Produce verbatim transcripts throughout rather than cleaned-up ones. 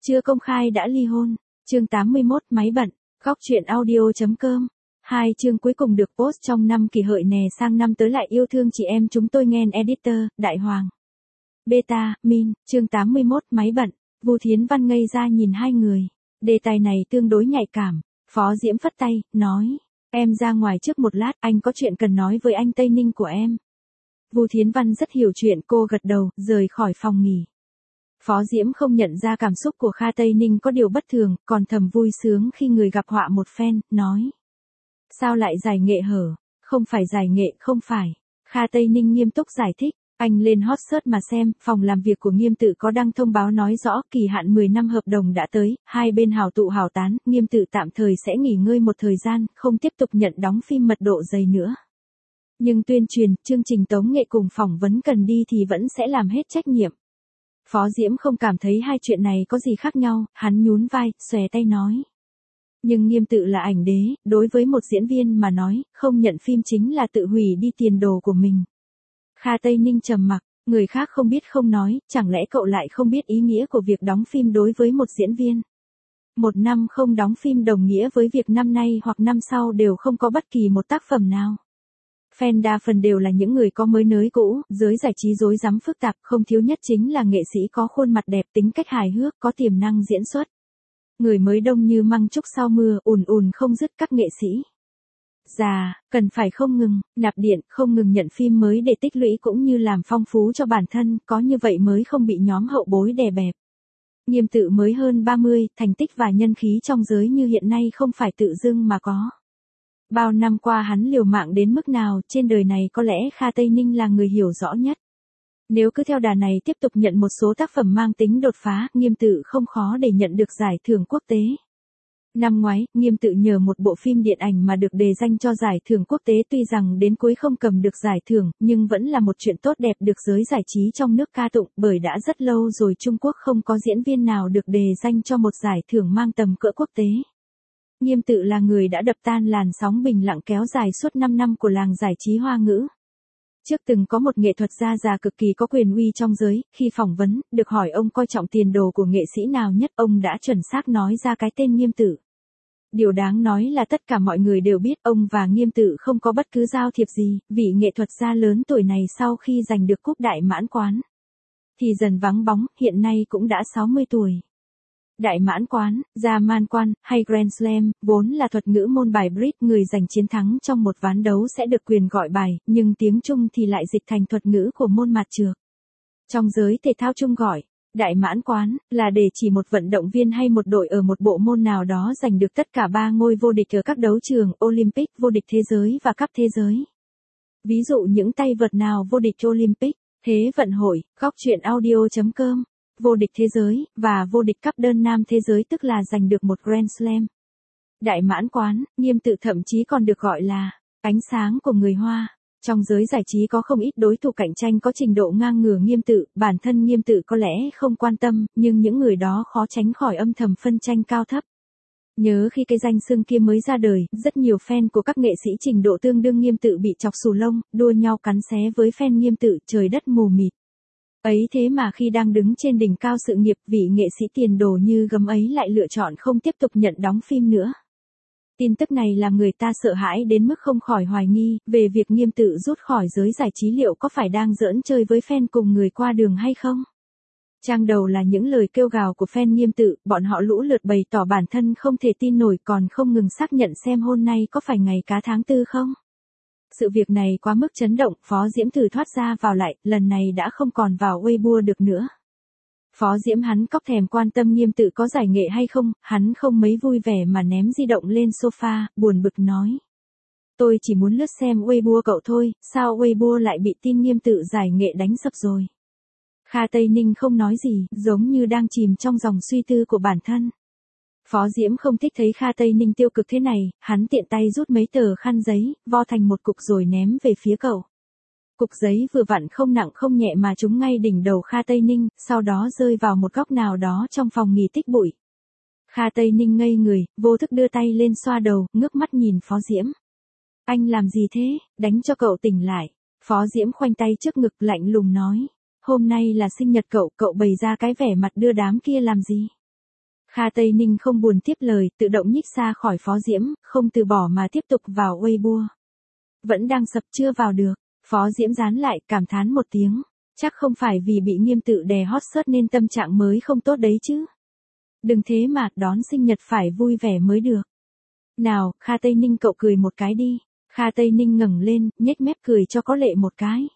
Chưa công khai đã ly hôn. Chương tám mươi mốt máy bận. Góc truyện audio.com. Hai chương cuối cùng được post trong năm kỳ hợi nè, sang năm tới lại yêu thương chị em chúng tôi nghen. Editor, Đại Hoàng. Beta, Min. Chương tám mươi mốt máy bận. Vu Thiến Văn ngây ra nhìn hai người. Đề tài này tương đối nhạy cảm. Phó Diễm phất tay, nói. Em ra ngoài trước một lát, anh có chuyện cần nói với anh Tây Ninh của em. Vu Thiến Văn rất hiểu chuyện, cô gật đầu, rời khỏi phòng nghỉ. Phó Diễm không nhận ra cảm xúc của Kha Tây Ninh có điều bất thường, còn thầm vui sướng khi người gặp họa một phen, nói. Sao lại giải nghệ hở? Không phải giải nghệ, không phải. Kha Tây Ninh nghiêm túc giải thích. Anh lên hot search mà xem, phòng làm việc của Nghiêm Tự có đăng thông báo nói rõ kỳ hạn mười năm hợp đồng đã tới, hai bên hảo tụ hảo tán, Nghiêm Tự tạm thời sẽ nghỉ ngơi một thời gian, không tiếp tục nhận đóng phim mật độ dày nữa. Nhưng tuyên truyền, chương trình tống nghệ cùng phỏng vấn cần đi thì vẫn sẽ làm hết trách nhiệm. Phó Diễm không cảm thấy hai chuyện này có gì khác nhau, hắn nhún vai, xòe tay nói. Nhưng Nghiêm Tự là ảnh đế, đối với một diễn viên mà nói, không nhận phim chính là tự hủy đi tiền đồ của mình. Kha Tây Ninh trầm mặc, người khác không biết không nói, chẳng lẽ cậu lại không biết ý nghĩa của việc đóng phim đối với một diễn viên? Một năm không đóng phim đồng nghĩa với việc năm nay hoặc năm sau đều không có bất kỳ một tác phẩm nào. Fan đa phần đều là những người có mới nới cũ, giới giải trí rối rắm phức tạp, không thiếu nhất chính là nghệ sĩ có khuôn mặt đẹp, tính cách hài hước, có tiềm năng diễn xuất. Người mới đông như măng trúc sau mưa, ùn ùn không dứt các nghệ sĩ già, cần phải không ngừng, nạp điện, không ngừng nhận phim mới để tích lũy cũng như làm phong phú cho bản thân, có như vậy mới không bị nhóm hậu bối đè bẹp. Nghiêm Tự mới hơn ba mươi, thành tích và nhân khí trong giới như hiện nay không phải tự dưng mà có. Bao năm qua hắn liều mạng đến mức nào, trên đời này có lẽ Kha Tây Ninh là người hiểu rõ nhất. Nếu cứ theo đà này tiếp tục nhận một số tác phẩm mang tính đột phá, Nghiêm Tự không khó để nhận được giải thưởng quốc tế. Năm ngoái, Nghiêm Tự nhờ một bộ phim điện ảnh mà được đề danh cho giải thưởng quốc tế, tuy rằng đến cuối không cầm được giải thưởng, nhưng vẫn là một chuyện tốt đẹp được giới giải trí trong nước ca tụng, bởi đã rất lâu rồi Trung Quốc không có diễn viên nào được đề danh cho một giải thưởng mang tầm cỡ quốc tế. Nghiêm Tự là người đã đập tan làn sóng bình lặng kéo dài suốt năm năm của làng giải trí Hoa ngữ. Trước từng có một nghệ thuật gia già cực kỳ có quyền uy trong giới, khi phỏng vấn, được hỏi ông coi trọng tiền đồ của nghệ sĩ nào nhất, ông đã chuẩn xác nói ra cái tên Nghiêm Tự. Điều đáng nói là tất cả mọi người đều biết ông và Nghiêm Tự không có bất cứ giao thiệp gì, vị nghệ thuật gia lớn tuổi này sau khi giành được cúp Đại Mãn Quán thì dần vắng bóng, hiện nay cũng đã sáu mươi tuổi. Đại Mãn Quán, Gia Man Quan, hay Grand Slam, vốn là thuật ngữ môn bài bridge, người giành chiến thắng trong một ván đấu sẽ được quyền gọi bài, nhưng tiếng Trung thì lại dịch thành thuật ngữ của môn mạt trược. Trong giới thể thao Trung gọi, Đại Mãn Quán, là để chỉ một vận động viên hay một đội ở một bộ môn nào đó giành được tất cả ba ngôi vô địch ở các đấu trường Olympic, vô địch thế giới và cúp thế giới. Ví dụ những tay vợt nào vô địch Olympic, Thế vận hội, góc truyện audio.com. Vô địch thế giới, và vô địch cấp đơn nam thế giới, tức là giành được một Grand Slam. Đại Mãn Quán, Nghiêm Tự thậm chí còn được gọi là ánh sáng của người Hoa. Trong giới giải trí có không ít đối thủ cạnh tranh có trình độ ngang ngửa Nghiêm Tự, bản thân Nghiêm Tự có lẽ không quan tâm, nhưng những người đó khó tránh khỏi âm thầm phân tranh cao thấp. Nhớ khi cái danh xưng kia mới ra đời, rất nhiều fan của các nghệ sĩ trình độ tương đương Nghiêm Tự bị chọc xù lông, đua nhau cắn xé với fan Nghiêm Tự, trời đất mù mịt. Ấy thế mà khi đang đứng trên đỉnh cao sự nghiệp, vị nghệ sĩ tiền đồ như gấm ấy lại lựa chọn không tiếp tục nhận đóng phim nữa. Tin tức này làm người ta sợ hãi đến mức không khỏi hoài nghi về việc Nghiêm Tự rút khỏi giới giải trí liệu có phải đang giỡn chơi với fan cùng người qua đường hay không. Trang đầu là những lời kêu gào của fan Nghiêm Tự, bọn họ lũ lượt bày tỏ bản thân không thể tin nổi, còn không ngừng xác nhận xem hôm nay có phải ngày cá tháng tư không. Sự việc này quá mức chấn động, Phó Diễm thử thoát ra vào lại, lần này đã không còn vào Weibo được nữa. Phó Diễm hắn cóc thèm quan tâm Nghiêm Tự có giải nghệ hay không, hắn không mấy vui vẻ mà ném di động lên sofa, buồn bực nói. Tôi chỉ muốn lướt xem Weibo cậu thôi, sao Weibo lại bị tin Nghiêm Tự giải nghệ đánh sập rồi. Kha Tây Ninh không nói gì, giống như đang chìm trong dòng suy tư của bản thân. Phó Diễm không thích thấy Kha Tây Ninh tiêu cực thế này, hắn tiện tay rút mấy tờ khăn giấy, vo thành một cục rồi ném về phía cậu. Cục giấy vừa vặn không nặng không nhẹ mà trúng ngay đỉnh đầu Kha Tây Ninh, sau đó rơi vào một góc nào đó trong phòng nghỉ tích bụi. Kha Tây Ninh ngây người, vô thức đưa tay lên xoa đầu, ngước mắt nhìn Phó Diễm. Anh làm gì thế, đánh cho cậu tỉnh lại. Phó Diễm khoanh tay trước ngực lạnh lùng nói. Hôm nay là sinh nhật cậu, cậu bày ra cái vẻ mặt đưa đám kia làm gì? Kha Tây Ninh không buồn tiếp lời, tự động nhích xa khỏi Phó Diễm, không từ bỏ mà tiếp tục vào Weibo. Vẫn đang sập chưa vào được, Phó Diễm dán lại, cảm thán một tiếng. Chắc không phải vì bị Nghiêm Tự đè hot search nên tâm trạng mới không tốt đấy chứ. Đừng thế mà, đón sinh nhật phải vui vẻ mới được. Nào, Kha Tây Ninh cậu cười một cái đi. Kha Tây Ninh ngẩng lên, nhếch mép cười cho có lệ một cái.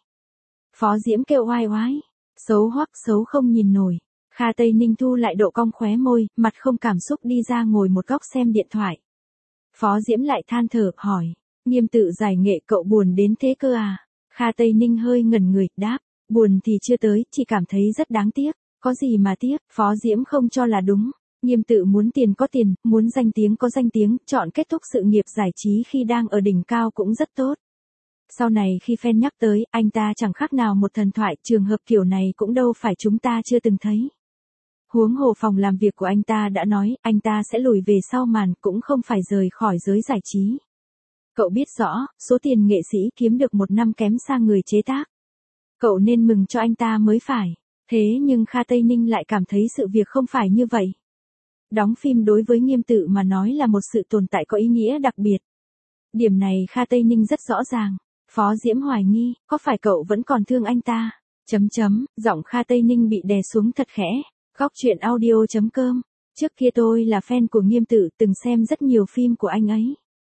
Phó Diễm kêu oai oái. Xấu hoắc xấu không nhìn nổi. Kha Tây Ninh thu lại độ cong khóe môi, mặt không cảm xúc đi ra ngồi một góc xem điện thoại. Phó Diễm lại than thở, hỏi. Nghiêm Tự giải nghệ cậu buồn đến thế cơ à? Kha Tây Ninh hơi ngẩn người, đáp. Buồn thì chưa tới, chỉ cảm thấy rất đáng tiếc. Có gì mà tiếc, Phó Diễm không cho là đúng. Nghiêm Tự muốn tiền có tiền, muốn danh tiếng có danh tiếng, chọn kết thúc sự nghiệp giải trí khi đang ở đỉnh cao cũng rất tốt. Sau này khi fan nhắc tới, anh ta chẳng khác nào một thần thoại, trường hợp kiểu này cũng đâu phải chúng ta chưa từng thấy. Huống hồ phòng làm việc của anh ta đã nói, anh ta sẽ lùi về sau màn, cũng không phải rời khỏi giới giải trí. Cậu biết rõ, số tiền nghệ sĩ kiếm được một năm kém xa người chế tác. Cậu nên mừng cho anh ta mới phải. Thế nhưng Kha Tây Ninh lại cảm thấy sự việc không phải như vậy. Đóng phim đối với Nghiêm Tự mà nói là một sự tồn tại có ý nghĩa đặc biệt. Điểm này Kha Tây Ninh rất rõ ràng. Phó Diễm hoài nghi, có phải cậu vẫn còn thương anh ta? Chấm chấm, giọng Kha Tây Ninh bị đè xuống thật khẽ. Góc truyện audio chấm com. Trước kia tôi là fan của Nghiêm Tự, từng xem rất nhiều phim của anh ấy.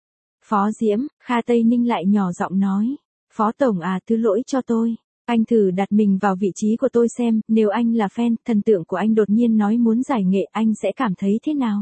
Phó Diễm, Kha Tây Ninh lại nhỏ giọng nói. Phó Tổng à, thứ lỗi cho tôi. Anh thử đặt mình vào vị trí của tôi xem, nếu anh là fan, thần tượng của anh đột nhiên nói muốn giải nghệ, anh sẽ cảm thấy thế nào?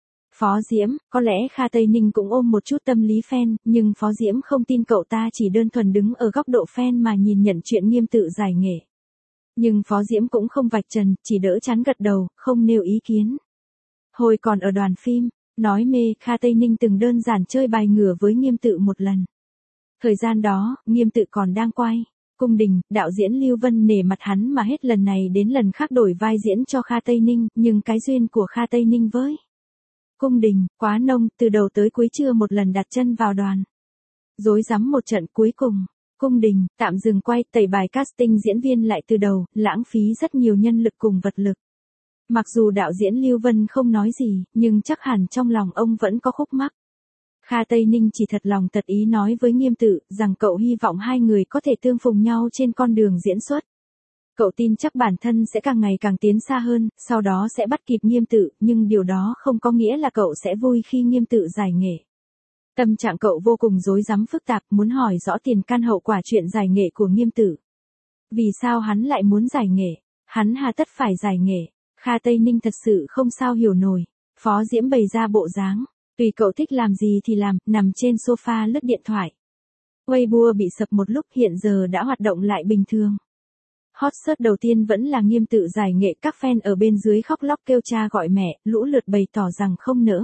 Phó Diễm, có lẽ Kha Tây Ninh cũng ôm một chút tâm lý fan, nhưng Phó Diễm không tin cậu ta chỉ đơn thuần đứng ở góc độ fan mà nhìn nhận chuyện Nghiêm Tự giải nghệ. Nhưng Phó Diễm cũng không vạch trần, chỉ đỡ chán gật đầu, không nêu ý kiến. Hồi còn ở đoàn phim, nói mê, Kha Tây Ninh từng đơn giản chơi bài ngửa với Nghiêm Tự một lần. Thời gian đó, Nghiêm Tự còn đang quay. Cung Đình, đạo diễn Lưu Vân nể mặt hắn mà hết lần này đến lần khác đổi vai diễn cho Kha Tây Ninh, nhưng cái duyên của Kha Tây Ninh với Cung Đình, quá nông, từ đầu tới cuối chưa một lần đặt chân vào đoàn. Rối rắm một trận cuối cùng, Cung Đình, tạm dừng quay, tẩy bài casting diễn viên lại từ đầu, lãng phí rất nhiều nhân lực cùng vật lực. Mặc dù đạo diễn Lưu Vân không nói gì, nhưng chắc hẳn trong lòng ông vẫn có khúc mắc. Kha Tây Ninh chỉ thật lòng thật ý nói với Nghiêm Tự, rằng cậu hy vọng hai người có thể tương phùng nhau trên con đường diễn xuất. Cậu tin chắc bản thân sẽ càng ngày càng tiến xa hơn, sau đó sẽ bắt kịp Nghiêm Tự, nhưng điều đó không có nghĩa là cậu sẽ vui khi Nghiêm Tự giải nghệ. Tâm trạng cậu vô cùng rối rắm phức tạp, muốn hỏi rõ tiền căn hậu quả chuyện giải nghệ của Nghiêm Tự. Vì sao hắn lại muốn giải nghệ? Hắn hà tất phải giải nghệ? Kha Tây Ninh thật sự không sao hiểu nổi. Phó Diễm bày ra bộ dáng. Tùy cậu thích làm gì thì làm, nằm trên sofa lướt điện thoại. Weibo bị sập một lúc, hiện giờ đã hoạt động lại bình thường. Hot search đầu tiên vẫn là Nghiêm Tự giải nghệ, các fan ở bên dưới khóc lóc kêu cha gọi mẹ, lũ lượt bày tỏ rằng không nỡ.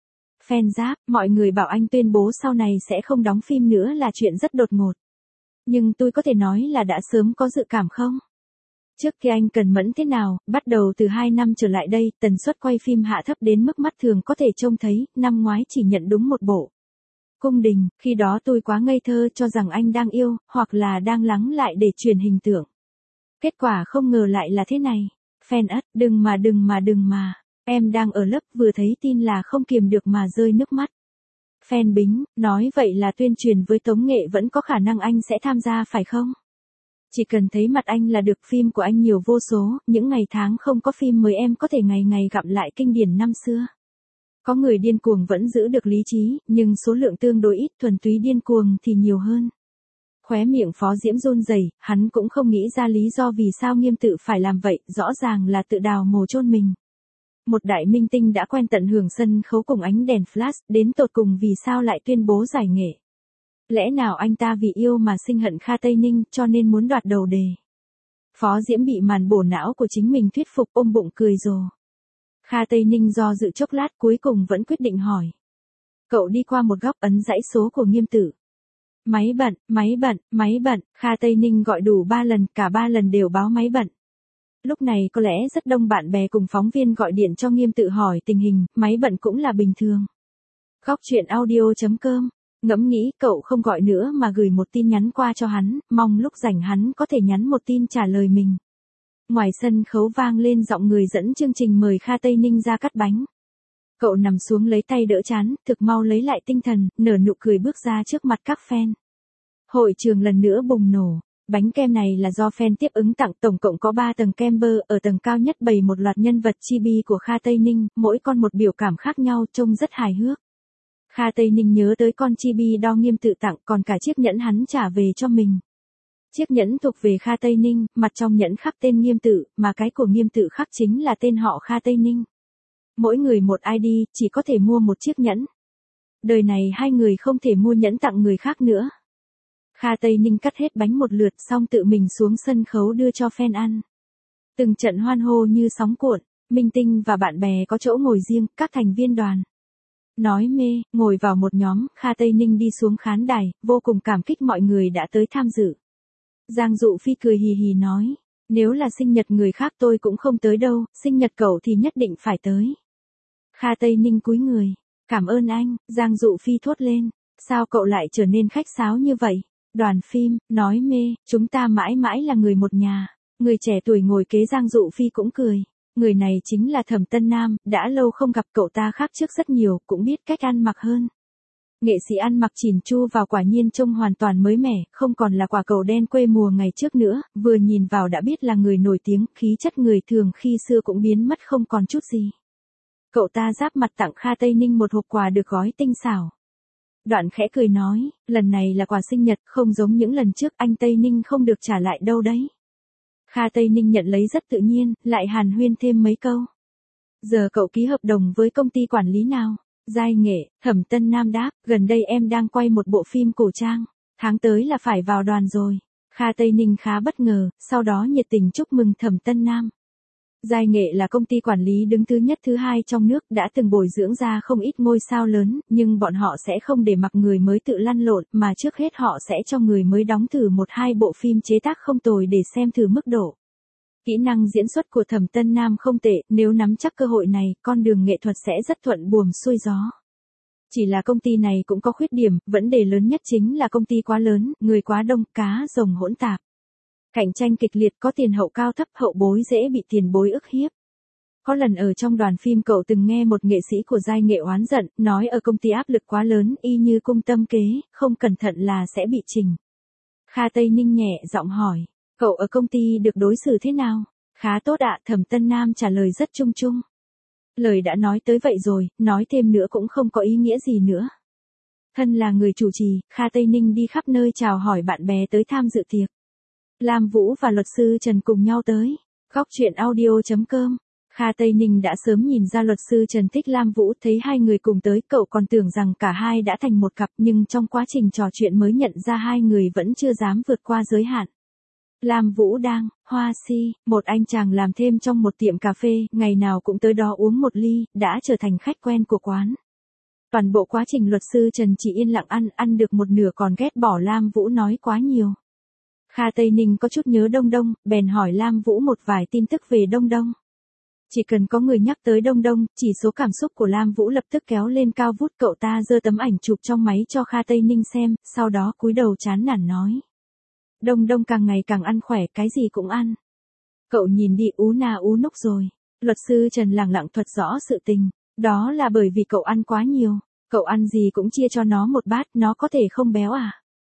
Fan giáp, mọi người bảo anh tuyên bố sau này sẽ không đóng phim nữa là chuyện rất đột ngột. Nhưng tôi có thể nói là đã sớm có dự cảm không? Trước khi anh cần mẫn thế nào, bắt đầu từ hai năm trở lại đây, tần suất quay phim hạ thấp đến mức mắt thường có thể trông thấy, năm ngoái chỉ nhận đúng một bộ. Cung Đình, khi đó tôi quá ngây thơ cho rằng anh đang yêu, hoặc là đang lắng lại để truyền hình tượng. Kết quả không ngờ lại là thế này. Fan ất, đừng mà đừng mà đừng mà. Em đang ở lớp vừa thấy tin là không kiềm được mà rơi nước mắt. Fan Bính, nói vậy là tuyên truyền với Tống Nghệ vẫn có khả năng anh sẽ tham gia phải không? Chỉ cần thấy mặt anh là được, phim của anh nhiều vô số, những ngày tháng không có phim mới em có thể ngày ngày gặp lại kinh điển năm xưa. Có người điên cuồng vẫn giữ được lý trí, nhưng số lượng tương đối ít, thuần túy điên cuồng thì nhiều hơn. Khóe miệng Phó Diễm run rẩy, hắn cũng không nghĩ ra lý do vì sao Nghiêm Tự phải làm vậy, rõ ràng là tự đào mồ chôn mình. Một đại minh tinh đã quen tận hưởng sân khấu cùng ánh đèn flash, đến tột cùng vì sao lại tuyên bố giải nghệ. Lẽ nào anh ta vì yêu mà sinh hận Kha Tây Ninh cho nên muốn đoạt đầu đề. Phó Diễm bị màn bổ não của chính mình thuyết phục, ôm bụng cười rồ. Kha Tây Ninh do dự chốc lát cuối cùng vẫn quyết định hỏi. Cậu đi qua một góc ấn dãy số của Nghiêm Tự. Máy bận, máy bận, máy bận, Kha Tây Ninh gọi đủ ba lần, cả ba lần đều báo máy bận. Lúc này có lẽ rất đông bạn bè cùng phóng viên gọi điện cho Nghiêm Tự hỏi tình hình, máy bận cũng là bình thường. Góc truyện audio chấm com. Ngẫm nghĩ cậu không gọi nữa mà gửi một tin nhắn qua cho hắn, mong lúc rảnh hắn có thể nhắn một tin trả lời mình. Ngoài sân khấu vang lên giọng người dẫn chương trình mời Kha Tây Ninh ra cắt bánh. Cậu nằm xuống lấy tay đỡ chán, thực mau lấy lại tinh thần, nở nụ cười bước ra trước mặt các fan. Hội trường lần nữa bùng nổ. Bánh kem này là do fan tiếp ứng tặng, tổng cộng có ba tầng kem bơ, ở tầng cao nhất bày một loạt nhân vật chibi của Kha Tây Ninh, mỗi con một biểu cảm khác nhau, trông rất hài hước. Kha Tây Ninh nhớ tới con chibi đo Nghiêm Tự tặng, còn cả chiếc nhẫn hắn trả về cho mình. Chiếc nhẫn thuộc về Kha Tây Ninh, mặt trong nhẫn khắc tên Nghiêm Tự, mà cái của Nghiêm Tự khắc chính là tên họ Kha Tây Ninh. Mỗi người một i đê, chỉ có thể mua một chiếc nhẫn. Đời này hai người không thể mua nhẫn tặng người khác nữa. Kha Tây Ninh cắt hết bánh một lượt xong tự mình xuống sân khấu đưa cho fan ăn. Từng trận hoan hô như sóng cuộn, minh tinh và bạn bè có chỗ ngồi riêng, các thành viên đoàn nói mê, ngồi vào một nhóm, Kha Tây Ninh đi xuống khán đài, vô cùng cảm kích mọi người đã tới tham dự. Giang Dụ Phi cười hì hì nói, nếu là sinh nhật người khác tôi cũng không tới đâu, sinh nhật cậu thì nhất định phải tới. Kha Tây Ninh cúi người, cảm ơn anh, Giang Dụ Phi thốt lên, sao cậu lại trở nên khách sáo như vậy? Đoàn phim, nói mê, chúng ta mãi mãi là người một nhà. Người trẻ tuổi ngồi kế Giang Dụ Phi cũng cười. Người này chính là Thẩm Tân Nam, đã lâu không gặp cậu ta khác trước rất nhiều, cũng biết cách ăn mặc hơn. Nghệ sĩ ăn mặc chỉn chu vào quả nhiên trông hoàn toàn mới mẻ, không còn là quả cầu đen quê mùa ngày trước nữa, vừa nhìn vào đã biết là người nổi tiếng, khí chất người thường khi xưa cũng biến mất không còn chút gì. Cậu ta giáp mặt tặng Kha Tây Ninh một hộp quà được gói tinh xảo. Đoạn khẽ cười nói, lần này là quà sinh nhật, không giống những lần trước, anh Tây Ninh không được trả lại đâu đấy. Kha Tây Ninh nhận lấy rất tự nhiên, lại hàn huyên thêm mấy câu. Giờ cậu ký hợp đồng với công ty quản lý nào? Giai nghệ, Thẩm Tân Nam đáp, gần đây em đang quay một bộ phim cổ trang, tháng tới là phải vào đoàn rồi. Kha Tây Ninh khá bất ngờ, sau đó nhiệt tình chúc mừng Thẩm Tân Nam. Giai nghệ là công ty quản lý đứng thứ nhất thứ hai trong nước, đã từng bồi dưỡng ra không ít ngôi sao lớn, nhưng bọn họ sẽ không để mặc người mới tự lăn lộn, mà trước hết họ sẽ cho người mới đóng thử một hai bộ phim chế tác không tồi để xem thử mức độ. Kỹ năng diễn xuất của Thẩm Tân Nam không tệ, nếu nắm chắc cơ hội này, con đường nghệ thuật sẽ rất thuận buồm xuôi gió. Chỉ là công ty này cũng có khuyết điểm, vấn đề lớn nhất chính là công ty quá lớn, người quá đông, cá rồng hỗn tạp. Cạnh tranh kịch liệt, có tiền hậu cao thấp, hậu bối dễ bị tiền bối ức hiếp. Có lần ở trong đoàn phim cậu từng nghe một nghệ sĩ của giai nghệ oán giận, nói ở công ty áp lực quá lớn, y như cung tâm kế, không cẩn thận là sẽ bị trình. Kha Tây Ninh nhẹ giọng hỏi, cậu ở công ty được đối xử thế nào? Khá tốt ạ, Thẩm Tân Nam trả lời rất chung chung. Lời đã nói tới vậy rồi, nói thêm nữa cũng không có ý nghĩa gì nữa. Thân là người chủ trì, Kha Tây Ninh đi khắp nơi chào hỏi bạn bè tới tham dự tiệc. Lam Vũ và luật sư Trần cùng nhau tới. Góc truyện audio chấm com. Kha Tây Ninh đã sớm nhìn ra luật sư Trần thích Lam Vũ, thấy hai người cùng tới, cậu còn tưởng rằng cả hai đã thành một cặp, nhưng trong quá trình trò chuyện mới nhận ra hai người vẫn chưa dám vượt qua giới hạn. Lam Vũ đang, Hoa Si, một anh chàng làm thêm trong một tiệm cà phê, ngày nào cũng tới đó uống một ly, đã trở thành khách quen của quán. Toàn bộ quá trình luật sư Trần chỉ yên lặng ăn, ăn được một nửa còn ghét bỏ Lam Vũ nói quá nhiều. Kha Tây Ninh có chút nhớ Đông Đông, bèn hỏi Lam Vũ một vài tin tức về Đông Đông. Chỉ cần có người nhắc tới Đông Đông, chỉ số cảm xúc của Lam Vũ lập tức kéo lên cao vút, cậu ta giơ tấm ảnh chụp trong máy cho Kha Tây Ninh xem, sau đó cúi đầu chán nản nói. Đông Đông càng ngày càng ăn khỏe, cái gì cũng ăn. Cậu nhìn đi ú na ú núc rồi. Luật sư Trần lẳng lặng thuật rõ sự tình. Đó là bởi vì cậu ăn quá nhiều. Cậu ăn gì cũng chia cho nó một bát, nó có thể không béo à?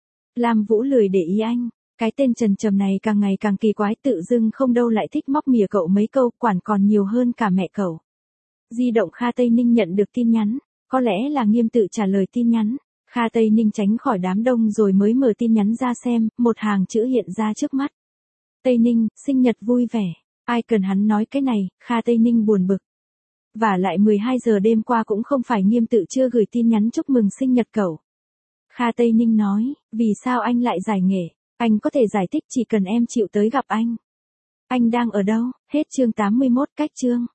Lam Vũ lười để ý anh. Cái tên Trần Trầm này càng ngày càng kỳ quái, tự dưng không đâu lại thích móc mỉa cậu mấy câu, quản còn nhiều hơn cả mẹ cậu. Di động Kha Tây Ninh nhận được tin nhắn. Có lẽ là Nghiêm Tự trả lời tin nhắn. Kha Tây Ninh tránh khỏi đám đông rồi mới mở tin nhắn ra xem, một hàng chữ hiện ra trước mắt. Tây Ninh, sinh nhật vui vẻ. Ai cần hắn nói cái này, Kha Tây Ninh buồn bực. Và lại mười hai giờ đêm qua cũng không phải Nghiêm Tự chưa gửi tin nhắn chúc mừng sinh nhật cậu. Kha Tây Ninh nói, vì sao anh lại giải nghệ? Anh có thể giải thích chỉ cần em chịu tới gặp anh. Anh đang ở đâu? Hết chương tám mươi mốt, cách chương.